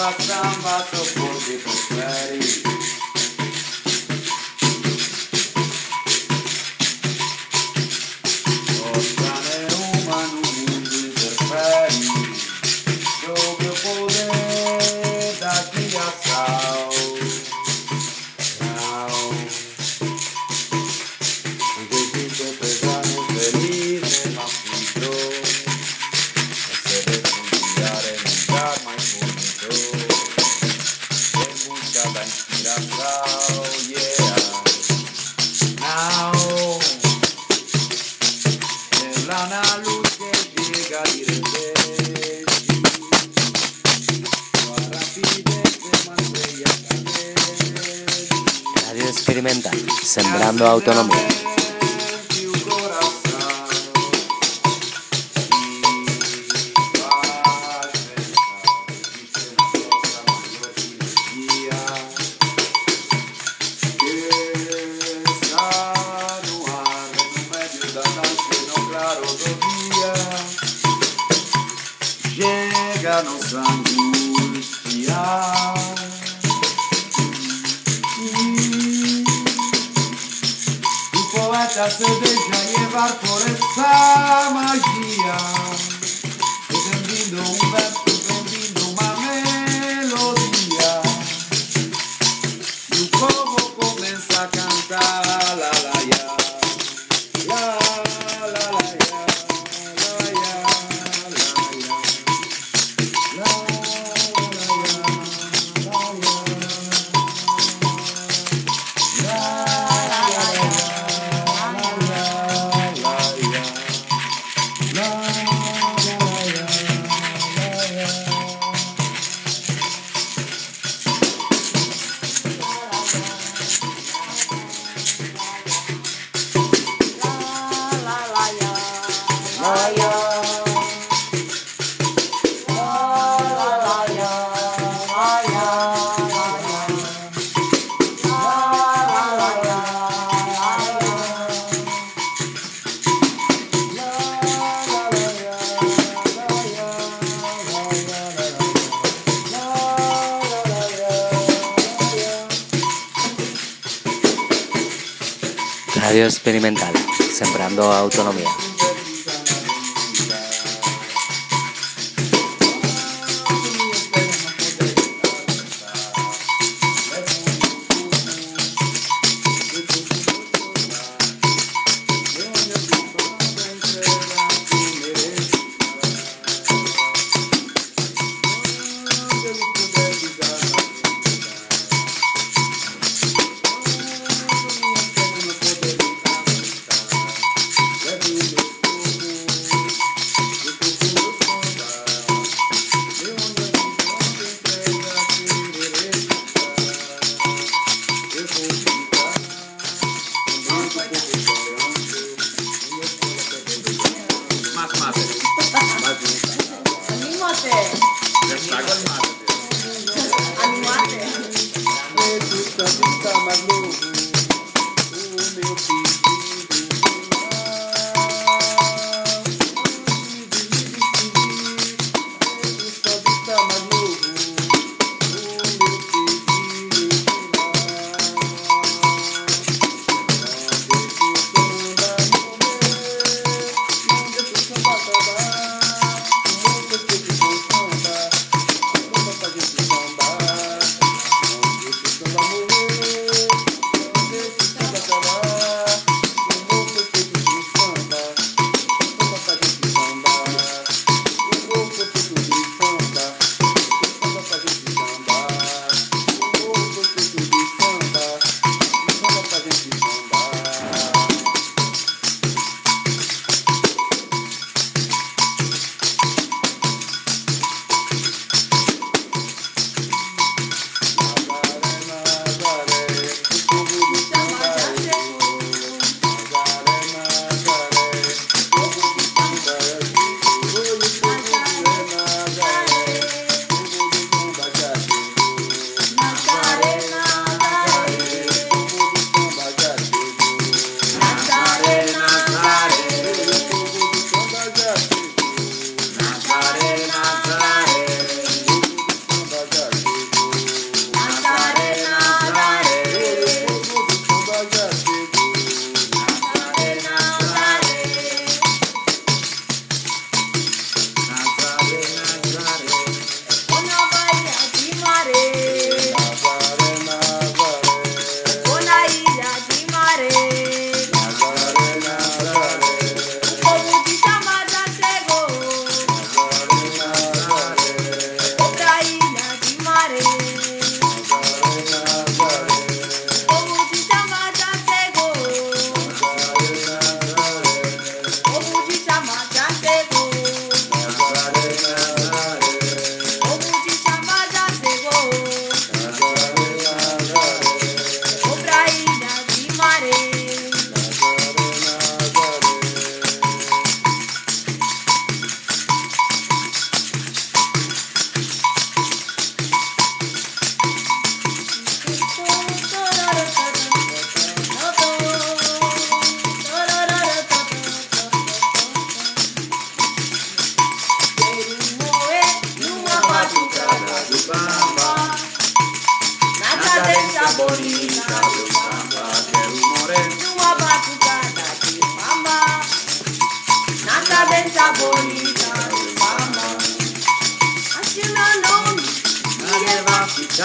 la samba sopporti prosperi. Ostane umano mundo interferi, sobre o poder da criação. Existe pesado feliz en aflito, se debe cambiar en un lugar más bonito, en busca da inspiração, yeah. Now, nella una luz que llega y regresa, con rapidez de manzella cadena. Radio Experimental, sembrando autonomía. Llega nos angustia. Tu poeta se deja llevar por esa magia, entendiendo un verso, entendiendo una melodía. Y como comienza a cantar la la ya, la la la ya, la ya, la ya. Radio Experimental, sembrando autonomía.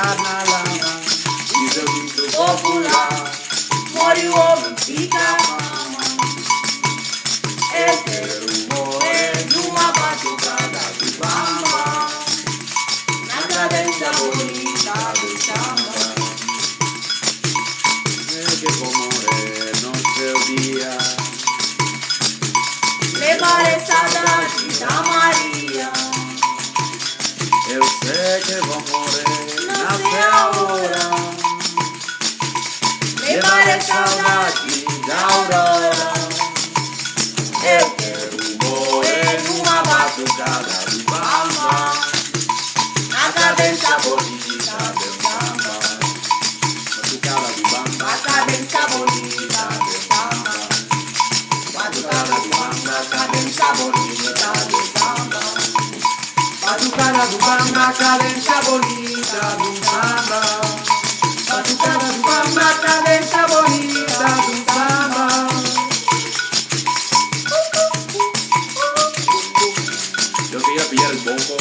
carnaval e seu grito popular. More o homem fica mama. Eu quero morrer numa batucada de bamba, na cadência bonita do samba. Eu que vou morrer no seu dia, levarei saudade da Maria. Eu sei que vou morrer, não sei a hora. Levarei saudade da aurora. Eu quero morrer numa batucada de bamba, na cadência bonita do samba. Batucada de bamba, a cadência bonita do samba. Batucada de bamba, a cadência bonita do samba. Batucada do bamba, a cadência bonita do samba. Batucada do bamba, a cadência bonita do samba. Yo quería pillar el bongo.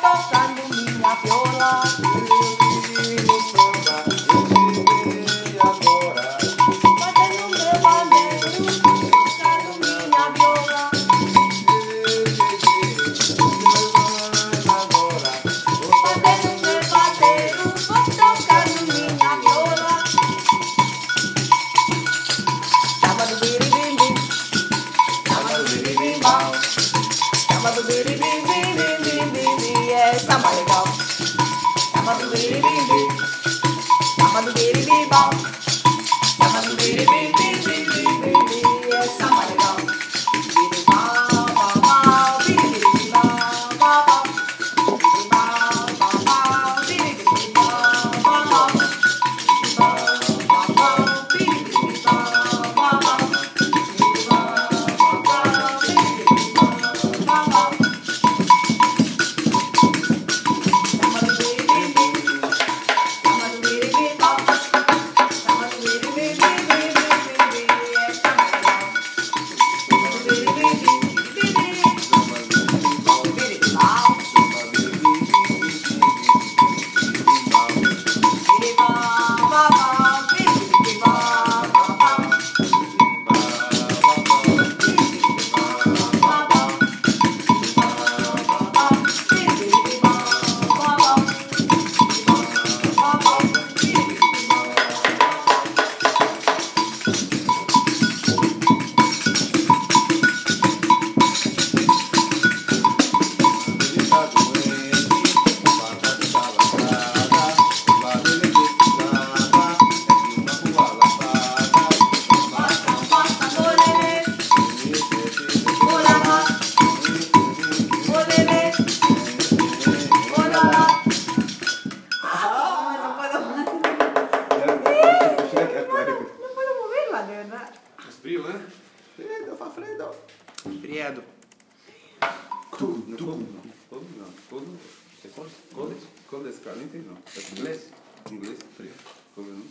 tocando minha viola. Batendo meu pandeiro, tocando minha viola. Batendo meu pandeiro, tocando minha viola. Samba do biribimbi, samba do biribimbau, samba do biribimbi, é samba legal. Samba do biribimbi, samba do biribimbau, samba do biribimbi, é samba legal. Biribimbau, babau, biribimbau, babau, biribimbau, babau, biribimbau, babau, Frio, né? Freddo, fa freddo. Freddo. Cold es caliente, no. Es inglés. Inglés, frío. Cold, ¿no?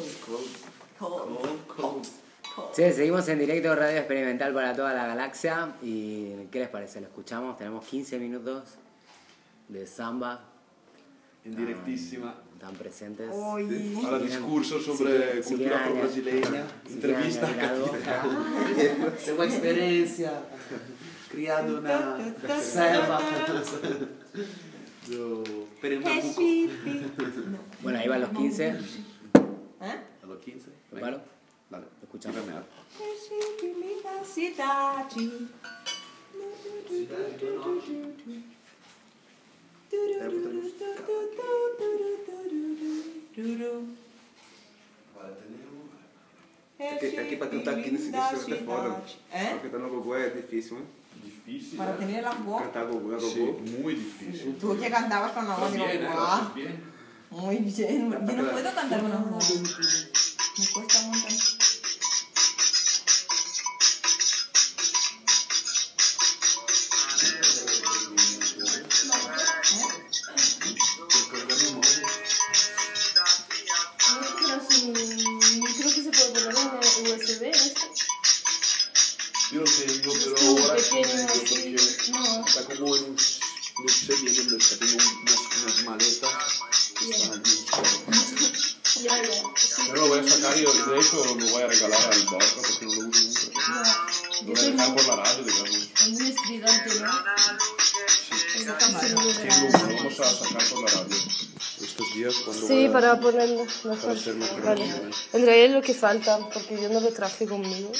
Cold. Sí, seguimos en directo Radio Experimental para toda la galaxia. ¿Y qué les parece? ¿Lo escuchamos? Tenemos 15 minutos de samba. En directísima. Están presentes. Oi. Ahora discurso sobre si cultura quieren brasileña. si Entrevista. quieren añadir algo. Tengo experiencia criando una selva. Recife. Bueno, ahí van los 15. Hã? A los 15. ¿Lo paro? Dale. Lo escuchamos. Dígame. Recife, minha cidade. Aqui para cantar aqui nesse disco é foda. É? Cantar no gogó é difícil, né? Difícil. Para tener la voz. Cantar gogó, Sí, gogó. muy difícil. Tú que cantabas con la voz de Bien, Gogoa. bien. Muy bien. Yo no puedo cantar con la voz. Me cuesta un montón. Creo que se puede poner en USB esto. Yo no sé, yo pero Es ahora pequeño porque así. No. está como en un, no sé bien dónde está, tengo unas maletas que están allí. Ya. Sí. Yo lo voy a sacar y de hecho lo voy a regalar al Borja porque no lo uso nunca. No. Lo Yo voy a soy dejar por la radio, digamos. muy estridente, ¿no? Esa cámara. Sí, lo vamos a sacar por la radio. Estos días cuando Sí, voy a- para ponerlo para mejor. hacer más Vale. grande. En realidad es lo que falta, porque yo no lo traje conmigo.